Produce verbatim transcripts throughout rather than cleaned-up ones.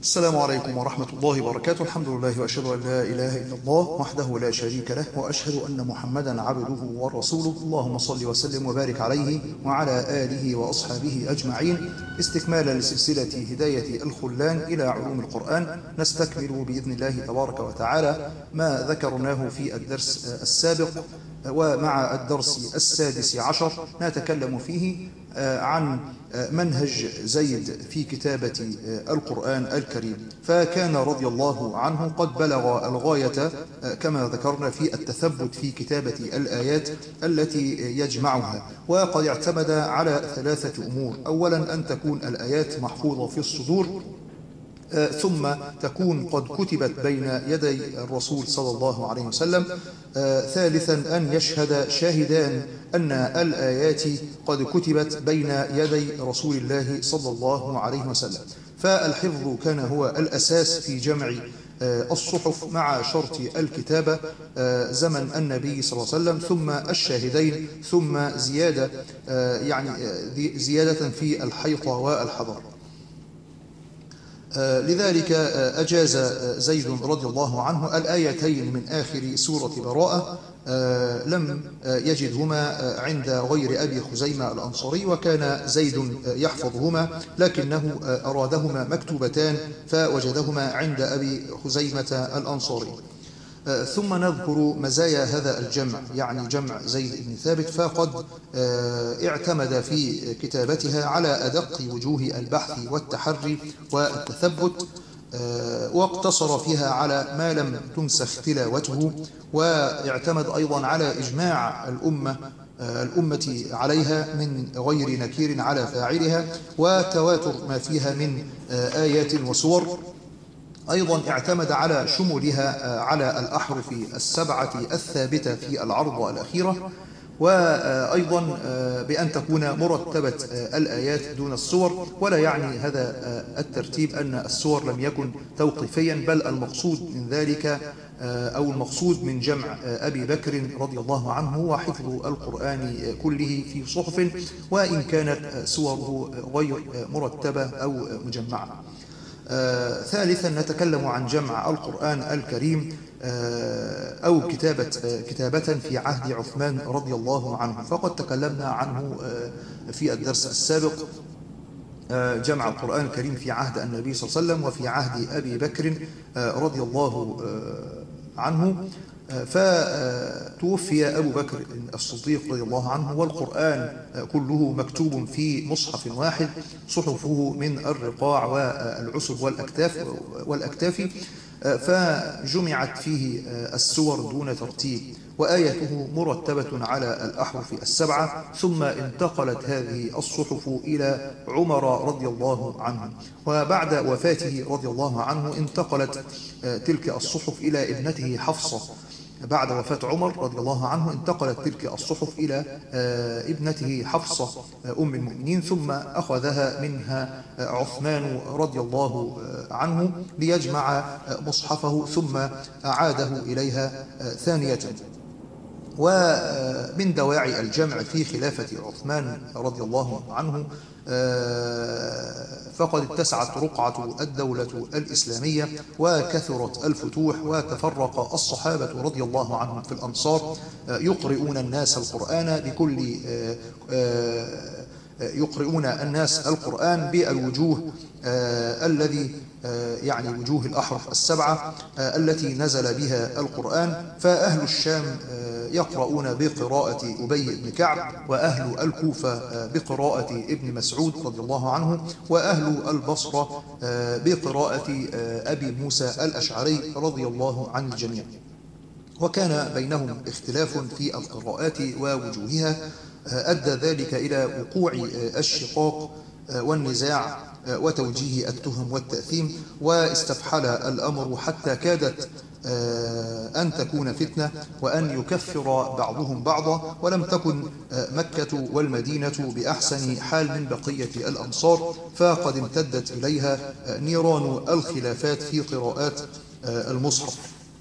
السلام عليكم ورحمة الله وبركاته. الحمد لله وأشهد أن لا إله إلا الله وحده لا شريك له، وأشهد أن محمدا عبده ورسوله. اللهم صل وسلم وبارك عليه وعلى آله وأصحابه أجمعين، استكمالا لسلسلة هداية الخلان إلى علوم القرآن. نستكمل بإذن الله تبارك وتعالى ما ذكرناه في الدرس السابق، ومع الدرس السادس عشر نتكلم فيه عن منهج زيد في كتابة القرآن الكريم. فكان رضي الله عنه قد بلغ الغاية كما ذكرنا في التثبت في كتابة الآيات التي يجمعها، وقد اعتمد على ثلاثة أمور: أولا أن تكون الآيات محفوظة في الصدور، ثم تكون قد كتبت بين يدي الرسول صلى الله عليه وسلم، ثالثا أن يشهد شاهدان أن الآيات قد كتبت بين يدي رسول الله صلى الله عليه وسلم. فالحفظ كان هو الأساس في جمع الصحف مع شرط الكتابة زمن النبي صلى الله عليه وسلم، ثم الشاهدين، ثم زيادة يعني زيادة في الحيطة والحضر. لذلك أجاز زيد رضي الله عنه الآيتين من آخر سورة براءة، لم يجدهما عند غير أبي خزيمة الأنصاري، وكان زيد يحفظهما لكنه أرادهما مكتوبتان فوجدهما عند أبي خزيمة الأنصاري. ثم نذكر مزايا هذا الجمع، يعني جمع زيد بن ثابت، فقد اعتمد في كتابتها على أدق وجوه البحث والتحري والتثبت، واقتصر فيها على ما لم تنسخ تلاوته، واعتمد أيضا على إجماع الأمة الأمة عليها من غير نكير على فاعلها، وتواتر ما فيها من آيات وسور. أيضا اعتمد على شمولها على الأحرف السبعة الثابتة في العرض الأخيرة، وأيضا بأن تكون مرتبة الآيات دون السور. ولا يعني هذا الترتيب أن السور لم يكن توقيفيا، بل المقصود من ذلك أو المقصود من جمع أبي بكر رضي الله عنه هو حفظ القرآن كله في صحف، وإن كانت سوره غير مرتبة أو مجمعة. آه، ثالثا نتكلم عن جمع القرآن الكريم آه، أو كتابة آه، كتابة في عهد عثمان رضي الله عنه، فقد تكلمنا عنه آه، في الدرس السابق. آه، جمع القرآن الكريم في عهد النبي صلى الله عليه وسلم وفي عهد أبي بكر آه، رضي الله آه، عنه. فتوفي أبو بكر الصديق رضي الله عنه، والقرآن كله مكتوب في مصحف واحد، صحفه من الرقاع والعسب والأكتاف والأكتاف فجمعت فيه السور دون ترتيب، وآيته مرتبة على الأحرف السبعة. ثم انتقلت هذه الصحف إلى عمر رضي الله عنه، وبعد وفاته رضي الله عنه انتقلت تلك الصحف إلى ابنته حفصة. بعد وفاة عمر رضي الله عنه انتقلت تلك الصحف إلى ابنته حفصة أم المؤمنين، ثم أخذها منها عثمان رضي الله عنه ليجمع مصحفه، ثم أعاده إليها ثانية. ومن دواعي الجمع في خلافة عثمان رضي الله عنه فقد اتسعت رقعة الدولة الإسلامية، وكثرت الفتوح، وتفرق الصحابة رضي الله عنهم في الأمصار يقرؤون الناس القرآن بكل يقرؤون الناس القرآن بالوجوه الذي يعني وجوه الأحرف السبعة التي نزل بها القرآن. فأهل الشام يقرؤون بقراءة أبي بن كعب، وأهل الكوفة بقراءة ابن مسعود رضي الله عنه، وأهل البصرة بقراءة أبي موسى الأشعري رضي الله عن الجميع. وكان بينهم اختلاف في القراءات ووجوهها أدى ذلك إلى وقوع الشقاق والنزاع وتوجيه التهم والتأثيم، واستفحل الأمر حتى كادت أن تكون فتنة وأن يكفر بعضهم بعضا، ولم تكن مكة والمدينة بأحسن حال من بقية الأمصار، فقد امتدت إليها نيران الخلافات في قراءات المصحف.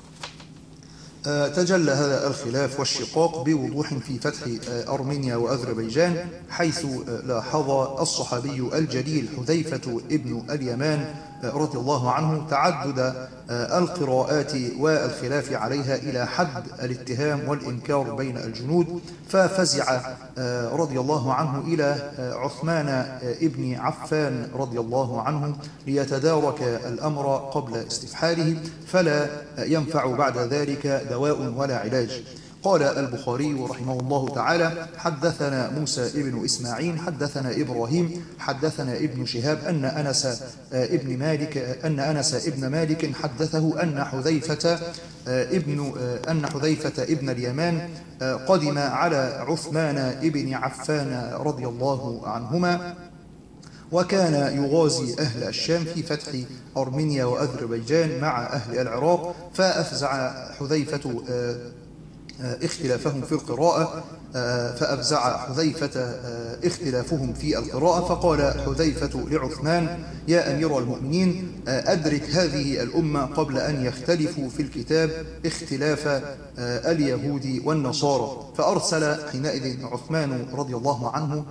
تجلى هذا الخلاف والشقاق بوضوح في فتح أرمينيا وأذربيجان، حيث لاحظ الصحابي الجليل حذيفة ابن اليمان رضي الله عنه تعدد القراءات والخلاف عليها إلى حد الاتهام والإنكار بين الجنود، ففزع رضي الله عنه إلى عثمان ابن عفان رضي الله عنه ليتدارك الأمر قبل استفحاله، فلا ينفع بعد ذلك دواء ولا علاج. قال البخاري رحمه الله تعالى: حدثنا موسى ابن إسماعيل حدثنا إبراهيم حدثنا ابن شهاب أن أنس ابن مالك أن أنس ابن مالك حدثه أن حذيفة ابن أن حذيفة ابن اليمان قدم على عثمان ابن عفان رضي الله عنهما، وكان يغازي أهل الشام في فتح أرمينيا وأذربيجان مع أهل العراق، فأفزع حذيفة اختلافهم في القراءة فأفزع حذيفة اختلافهم في القراءة، فقال حذيفة لعثمان: يا أمير المؤمنين، أدرك هذه الأمة قبل أن يختلفوا في الكتاب اختلاف اليهود والنصارى. فأرسل حينئذ عثمان رضي الله عنه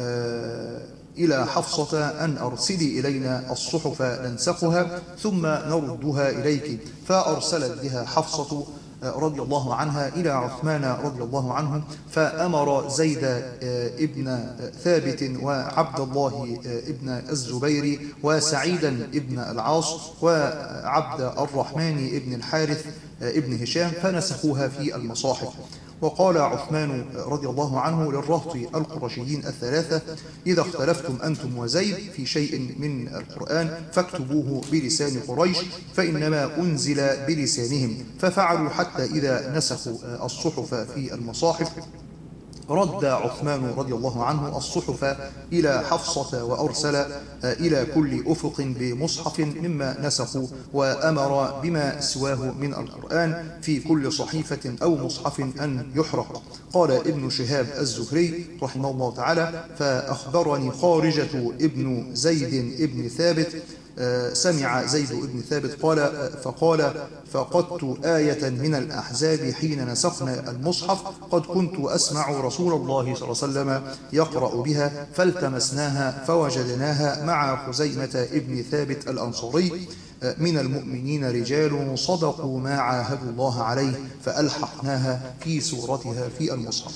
إلى حفصة أن أرسلي إلينا الصحف ننسخها ثم نردها إليك، فأرسلت بها حفصة رضي الله عنها إلى عثمان رضي الله عنه، فأمر زيد ابن ثابت وعبد الله ابن الزبير وسعيدا ابن العاص وعبد الرحمن ابن الحارث ابن هشام فنسخوها في المصاحف. وقال عثمان رضي الله عنه للرهط القرشيين الثلاثة: إذا اختلفتم أنتم وزيد في شيء من القرآن فاكتبوه بلسان قريش، فإنما أنزل بلسانهم. ففعلوا حتى إذا نسخوا الصحف في المصاحف رد عثمان رضي الله عنه الصحف إلى حفصة وأرسل إلى كل أفق بمصحف مما نسخوا، وأمر بما سواه من القرآن في كل صحيفة أو مصحف أن يحرق. قال ابن شهاب الزهري رحمه الله تعالى: فأخبرني خارجة ابن زيد ابن ثابت سمع زيد بن ثابت قال فقال: فقدت آية من الأحزاب حين نسخنا المصحف قد كنت أسمع رسول الله صلى الله عليه وسلم يقرأ بها، فالتمسناها فوجدناها مع خزيمة ابن ثابت الأنصاري: من المؤمنين رجال صدقوا ما عاهدوا الله عليه، فألحقناها في سورتها في المصحف.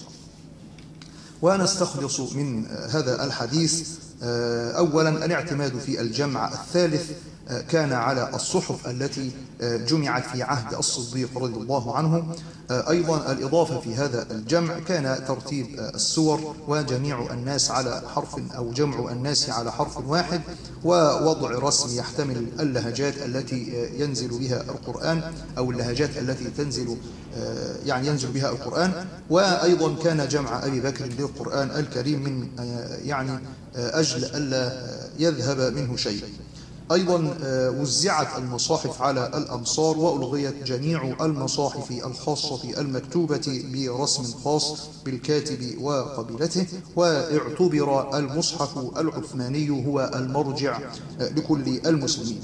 ونستخلص من هذا الحديث أولا الاعتماد في الجمع الثالث كان على الصحف التي جمعت في عهد الصديق رضي الله عنه. أيضا الإضافة في هذا الجمع كان ترتيب السور وجميع الناس على حرف أو جمع الناس على حرف واحد، ووضع رسم يحتمل اللهجات التي ينزل بها القرآن أو اللهجات التي تنزل يعني ينزل بها القرآن. وأيضا كان جمع أبي بكر للقرآن الكريم من يعني أجل ألا يذهب منه شيء. أيضا وزعت المصاحف على الأمصار وألغيت جميع المصاحف الخاصة المكتوبة برسم خاص بالكاتب وقبيلته، واعتبر المصحف العثماني هو المرجع لكل المسلمين.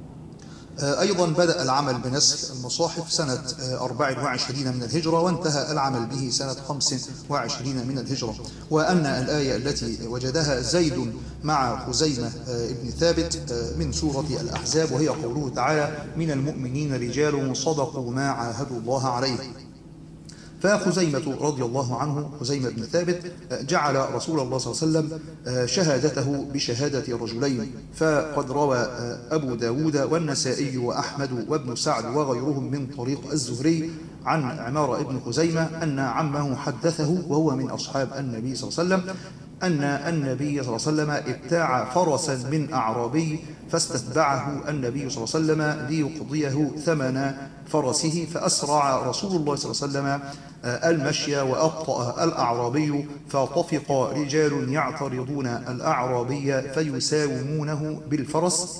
أيضا بدأ العمل بنسخ المصاحف سنة أربع وعشرين من الهجرة، وانتهى العمل به سنة خمس وعشرين من الهجرة. وأن الآية التي وجدها زيد مع خزيمة ابن ثابت من سورة الأحزاب، وهي قوله تعالى: من المؤمنين رجال صدقوا ما عاهدوا الله عليه. فخزيمة رضي الله عنه خزيمة بن ثابت جعل رسول الله صلى الله عليه وسلم شهادته بشهادة رجلين، فقد روى أبو داود والنسائي وأحمد وابن سعد وغيرهم من طريق الزهري عن عمار ابن خزيمة أن عمه حدثه وهو من أصحاب النبي صلى الله عليه وسلم أن النبي صلى الله عليه وسلم ابتاع فرسا من أعرابي فاستتبعه النبي صلى الله عليه وسلم ليقضيه ثمن فرسه، فأسرع رسول الله صلى الله عليه وسلم المشي وأبطأ الأعرابي، فطفق رجال يعترضون الأعرابي فيساومونه بالفرس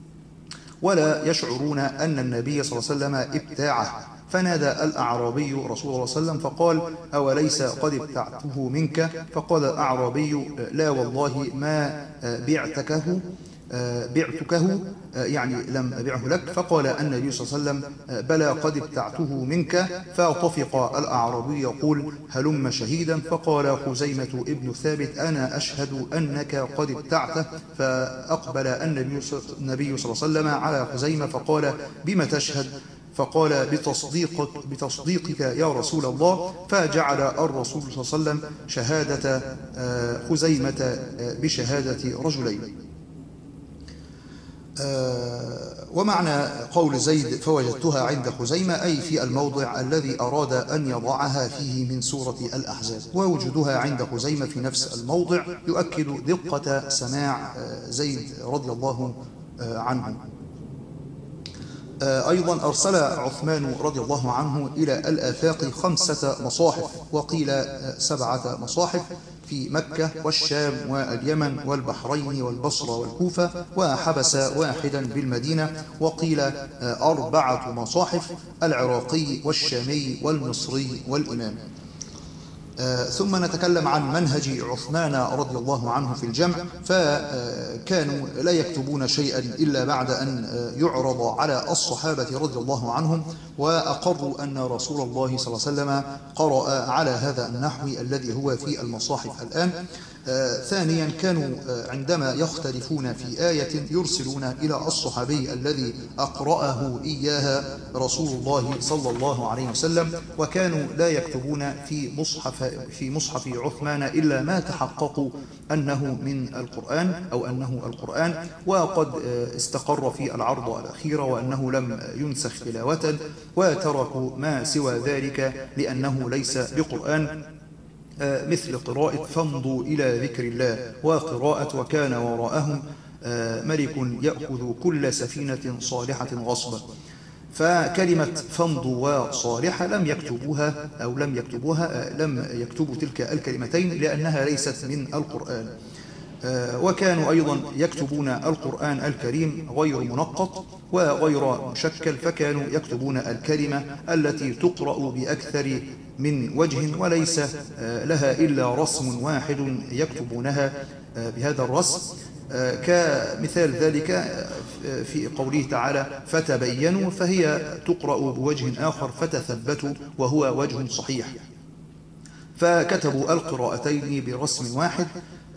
ولا يشعرون أن النبي صلى الله عليه وسلم ابتاعه. فنادى الأعرابي رسول الله صلى الله عليه وسلم فقال: أوليس قد ابتعته منك؟ فقال الأعرابي: لا والله ما بعتكه بعتكه يعني لم أبعه لك. فقال النبي صلى الله عليه وسلم بلى قد ابتعته منك. فطفق الأعرابي يقول هلم شهيدا. فقال خزيمة ابن ثابت أنا أشهد أنك قد ابتعته. فأقبل النبي صلى الله عليه وسلم على خزيمة فقال بما تشهد؟ فقال بتصديقك, بتصديقك يا رسول الله. فجعل الرسول صلى الله عليه وسلم شهادة خزيمة بشهادة رجلين. ومعنى قول زيد فوجدتها عند خزيمة أي في الموضع الذي أراد أن يضعها فيه من سورة الأحزاب، ووجودها عند خزيمة في نفس الموضع يؤكد دقة سماع زيد رضي الله عنه. أيضا أرسل عثمان رضي الله عنه إلى الآفاق خمسة مصاحف، وقيل سبعة مصاحف في مكة والشام واليمن والبحرين والبصرة والكوفة، وحبس واحدا بالمدينة، وقيل أربعة مصاحف العراقي والشامي والمصري والإمام. آه ثم نتكلم عن منهج عثمان رضي الله عنه في الجمع. فكانوا لا يكتبون شيئا إلا بعد أن يعرض على الصحابة رضي الله عنهم، وأقروا أن رسول الله صلى الله عليه وسلم قرأ على هذا النحو الذي هو في المصاحف الآن. آه ثانيا كانوا عندما يختلفون في آية يرسلون إلى الصحابي الذي أقرأه إياها رسول الله صلى الله عليه وسلم، وكانوا لا يكتبون في مصحف في مصحف عثمان إلا ما تحققوا أنه من القرآن أو أنه القرآن، وقد استقر في العرض الأخيرة وأنه لم ينسخ تلاوة، وتركوا ما سوى ذلك لأنه ليس بقرآن، مثل قراءة فامضوا إلى ذكر الله، وقراءة وكان وراءهم ملك يأخذ كل سفينة صالحة غصبا. فكلمة فامضوا وصالحة لم يكتبوها أو لم يكتبوها لم يكتبوا تلك الكلمتين لأنها ليست من القرآن. وكانوا أيضا يكتبون القرآن الكريم غير منقط وغير مشكل، فكانوا يكتبون الكلمة التي تقرأ بأكثر من وجه وليس لها إلا رسم واحد يكتبونها بهذا الرسم، كمثال ذلك في قوله تعالى فتبينوا، فهي تقرأ بوجه آخر فتثبتوا وهو وجه صحيح. فكتبوا القراءتين برسم واحد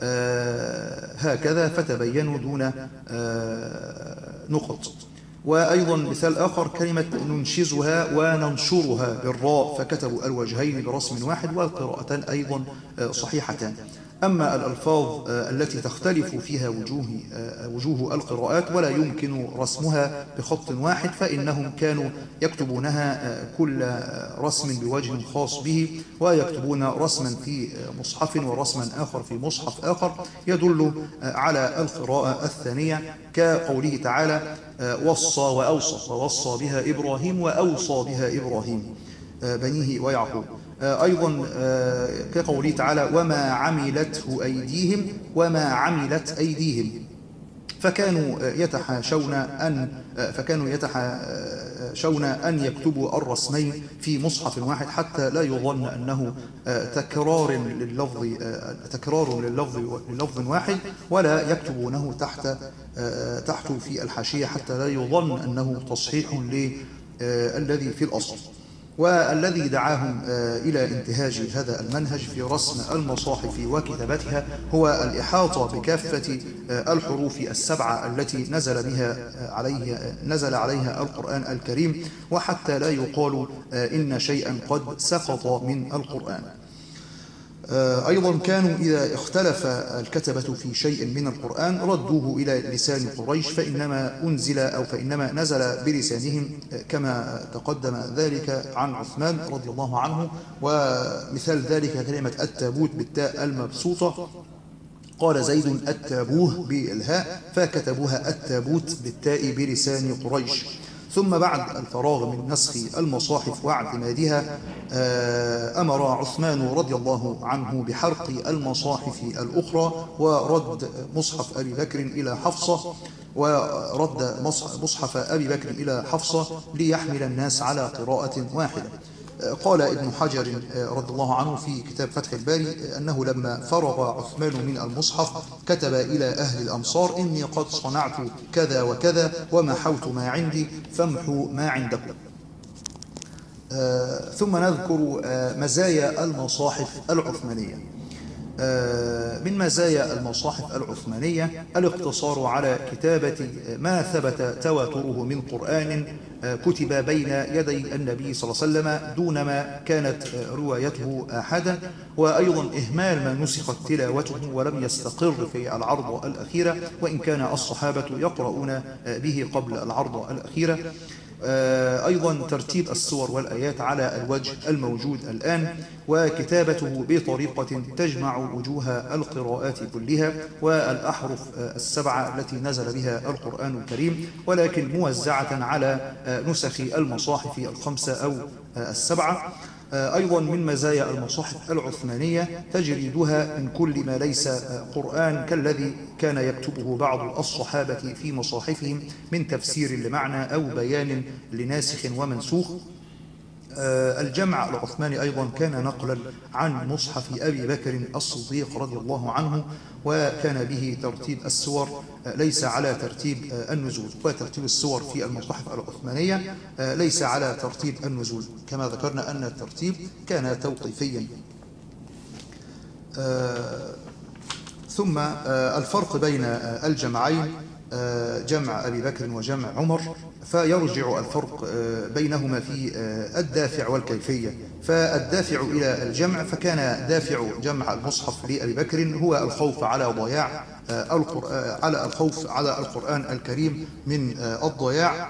هكذا فتبينوا دون نقط. وأيضا مثال آخر كلمة ننشزها وننشرها بالراء، فكتبوا الوجهين برسم واحد والقراءتان أيضا صحيحتان. أما الألفاظ التي تختلف فيها وجوه, وجوه القراءات ولا يمكن رسمها بخط واحد، فإنهم كانوا يكتبونها كل رسم بوجه خاص به، ويكتبون رسما في مصحف ورسما آخر في مصحف آخر يدل على القراءة الثانية، كقوله تعالى وصى وأوصى، ووصى بها إبراهيم وأوصى بها إبراهيم بنيه ويعقوب. أيضا كقوله تعالى وما عملته أيديهم وما عملت أيديهم، فكانوا يتحاشون أن فكانوا يتحاشون أن يكتبوا الرسمين في مصحف واحد حتى لا يظن أنه تكرار لللفظ تكرار لللفظ للفظ واحد، ولا يكتبونه تحت تحت في الحاشية حتى لا يظن أنه تصحيح للذي في الأصل. والذي دعاهم إلى انتهاج هذا المنهج في رسم المصاحف وكتابتها هو الإحاطة بكافة الحروف السبعة التي نزل بها عليها نزل عليها القرآن الكريم، وحتى لا يقال إن شيئا قد سقط من القرآن. أيضا كانوا إذا اختلف الكتبة في شيء من القرآن ردوه إلى لسان قريش، فإنما أنزل أو فإنما نزل بلسانهم كما تقدم ذلك عن عثمان رضي الله عنه. ومثال ذلك كلمة التابوت بالتاء المبسوطة، قال زيد التابوه بالهاء، فكتبوها التابوت بالتاء بلسان قريش. ثم بعد الفراغ من نسخ المصاحف واعتمادها أمر عثمان رضي الله عنه بحرق المصاحف الأخرى ورد مصحف أبي بكر إلى حفصة ورد مصحف أبي بكر إلى حفصة ليحمل الناس على قراءة واحدة. قال ابن حجر رضي الله عنه في كتاب فتح الباري أنه لما فرغ عثمان من المصحف كتب إلى أهل الأمصار: إني قد صنعت كذا وكذا ومحوت ما عندي فامحوا ما عندكم. آه ثم نذكر آه مزايا المصاحف العثمانية. آه من مزايا المصاحف العثمانية الاقتصار على كتابة ما ثبت تواتره من قرآن آه كتب بين يدي النبي صلى الله عليه وسلم دون ما كانت آه روايته آحادا، وأيضا إهمال ما نسخت تلاوته ولم يستقر في العرض الأخيرة، وإن كان الصحابة يقرؤون آه به قبل العرض الأخيرة. أيضا ترتيب السور والآيات على الوجه الموجود الآن، وكتابته بطريقة تجمع وجوه القراءات كلها والأحرف السبعة التي نزل بها القرآن الكريم، ولكن موزعة على نسخ المصاحف الخمسة أو السبعة. أيضا من مزايا المصاحف العثمانية تجريدها من كل ما ليس قرآن كالذي كان يكتبه بعض الصحابة في مصاحفهم من تفسير لمعنى أو بيان لناسخ ومنسوخ. الجمع العثماني أيضا كان نقلا عن مصحف أبي بكر الصديق رضي الله عنه، وكان به ترتيب السور ليس على ترتيب النزول، وترتيب السور في المصاحف العثمانية ليس على ترتيب النزول، كما ذكرنا أن الترتيب كان توقيفيا. ثم الفرق بين الجمعين، جمع أبي بكر وجمع عمر، فيرجع الفرق بينهما في الدافع والكيفية. فالدافع إلى الجمع فكان دافع جمع المصحف لأبي بكر هو الخوف على ضياع على الخوف على القرآن الكريم من الضياع.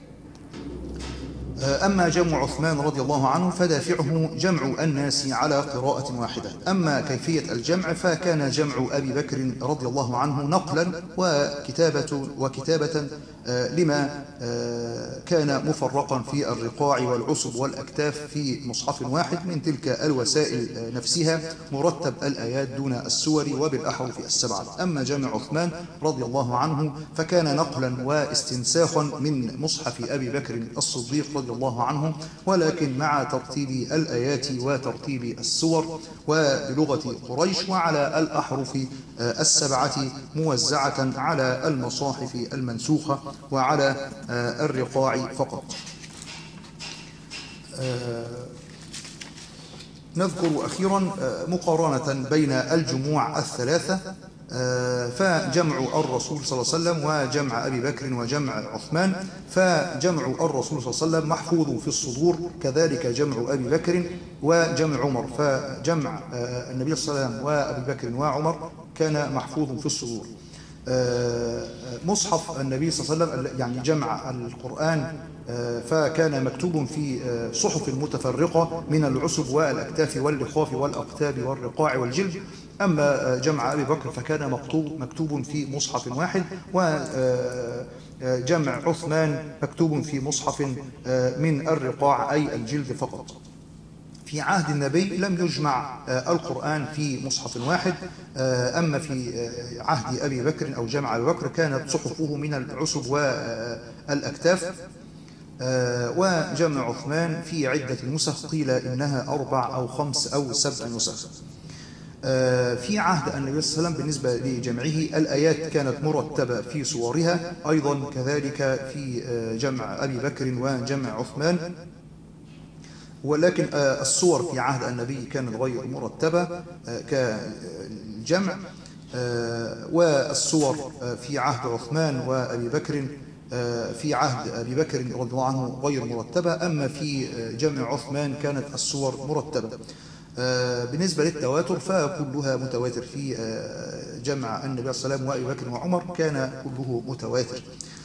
أما جمع عثمان رضي الله عنه فدافعه جمع الناس على قراءة واحدة. أما كيفية الجمع فكان جمع أبي بكر رضي الله عنه نقلا وكتابة, وكتابة لما كان مفرقا في الرقاع والعصب والأكتاف في مصحف واحد من تلك الوسائل نفسها، مرتب الآيات دون السور وبالأحرف السبعة. أما جمع عثمان رضي الله عنه فكان نقلا واستنساخا من مصحف أبي بكر الصديق رضي الله عنه، ولكن مع ترتيب الآيات وترتيب السور وبلغة قريش وعلى الأحرف السبعة موزعة على المصاحف المنسوخة وعلى الرقاع فقط. نذكر أخيرا مقارنة بين الجموع الثلاثة، فجمع الرسول صلى الله عليه وسلم وجمع أبي بكر وجمع عثمان، فجمع الرسول صلى الله عليه وسلم محفوظ في الصدور، كذلك جمع أبي بكر وجمع عمر، فجمع النبي صلى الله عليه وسلم وأبي بكر وعمر كان محفوظ في الصدور. مصحف النبي صلى الله عليه وسلم يعني جمع القرآن فكان مكتوب في صحف متفرقة من العصب والأكتاف واللخاف والأقتاب والرقاع والجلد. أما جمع أبي بكر فكان مكتوب مكتوب في مصحف واحد، وجمع عثمان مكتوب في مصحف من الرقاع أي الجلد فقط. في عهد النبي لم يجمع القرآن في مصحف واحد، أما في عهد أبي بكر أو جمع أبي بكر كانت صحفه من العصب والأكتاف. وجمع عثمان في عدة نسخ، قيل إنها أربع أو خمس أو سبع نسخ. في عهد النبي صلى الله عليه وسلم بالنسبة لجمعه الآيات كانت مرتبة في صورها، أيضا كذلك في جمع أبي بكر وجمع عثمان، ولكن الصور في عهد النبي كانت غير مرتبة كالجمع، والصور في عهد عثمان وأبي بكر في عهد أبي بكر رضي الله عنه غير مرتبة، أما في جمع عثمان كانت الصور مرتبة. بالنسبة للتواتر فكلها متواتر، في جمع النبي صلى الله عليه وسلم وأبي بكر وعمر كان كله متواتر.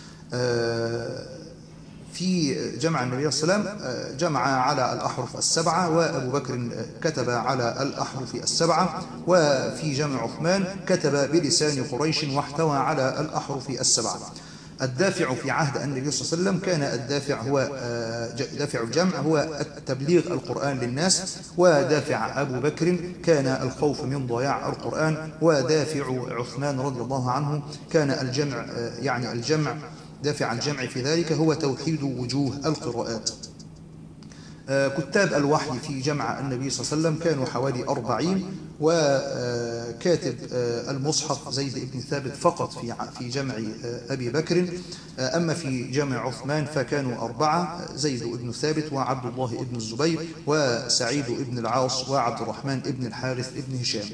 في جمع النبي صلى الله عليه وسلم جمع على الأحرف السبعة، وأبو بكر كتب على الأحرف السبعة، وفي جمع عثمان كتب بلسان قريش واحتوى على الأحرف السبعة. الدافع في عهد النبي صلى الله عليه وسلم كان الدافع هو دافع الجمع هو تبليغ القرآن للناس، ودافع أبو بكر كان الخوف من ضياع القرآن، ودافع عثمان رضي الله عنه كان الجمع، يعني الجمع دافع الجمع في ذلك هو توحيد وجوه القراءات. كتاب الوحي في جمع النبي صلى الله عليه وسلم كانوا حوالي أربعين، وكاتب المصحف زيد بن ثابت فقط في في جمع أبي بكر. أما في جمع عثمان فكانوا أربعة: زيد بن ثابت، وعبد الله بن الزبير، وسعيد بن العاص، وعبد الرحمن بن الحارث بن هشام.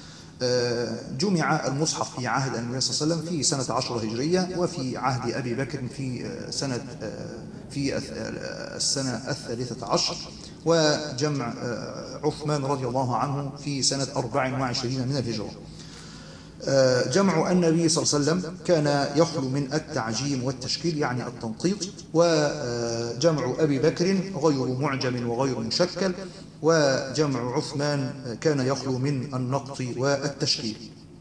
جمع المصحف في عهد النبي صلى الله عليه وسلم في سنة عشرة هجرية، وفي عهد أبي بكر في سنة في السنة الثالثة عشر، وجمع عثمان رضي الله عنه في سنة أربع وعشرين من الهجرة. جمع النبي صلى الله عليه وسلم كان يخلو من التعجيم والتشكيل يعني التنقيط، وجمع أبي بكر غير معجم وغير مشكل، وجمع عثمان كان يخلو من النقط والتشكيل.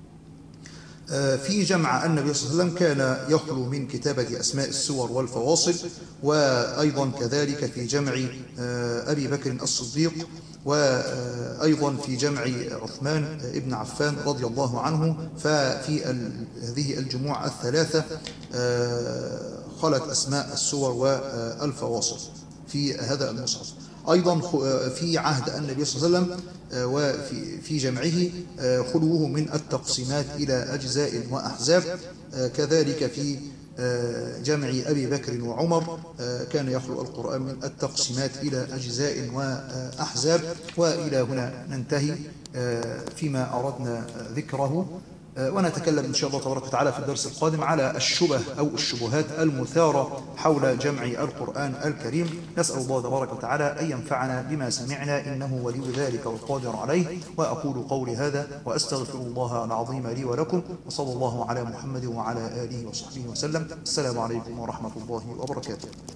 في جمع النبي صلى الله عليه وسلم كان يخلو من كتابة أسماء السور والفواصل، وأيضا كذلك في جمع أبي بكر الصديق، وأيضا في جمع عثمان ابن عفان رضي الله عنه. ففي هذه الجموع الثلاثة خلت أسماء السور والفواصل في هذا المصحف. أيضا في عهد النبي صلى الله عليه وسلم وفي في جمعه خلوه من التقسيمات إلى أجزاء وأحزاب. كذلك في جمع أبي بكر وعمر كان يخلو القرآن من التقسيمات إلى أجزاء وأحزاب. وإلى هنا ننتهي فيما أردنا ذكره، ونتكلم إن شاء الله تبارك وتعالى في الدرس القادم على الشبه أو الشبهات المثارة حول جمع القرآن الكريم. نسأل الله تبارك وتعالى أن ينفعنا بما سمعنا، إنه ولي ذلك والقادر عليه. وأقول قولي هذا وأستغفر الله العظيم لي ولكم، وصلى الله على محمد وعلى آله وصحبه وسلم. السلام عليكم ورحمة الله وبركاته.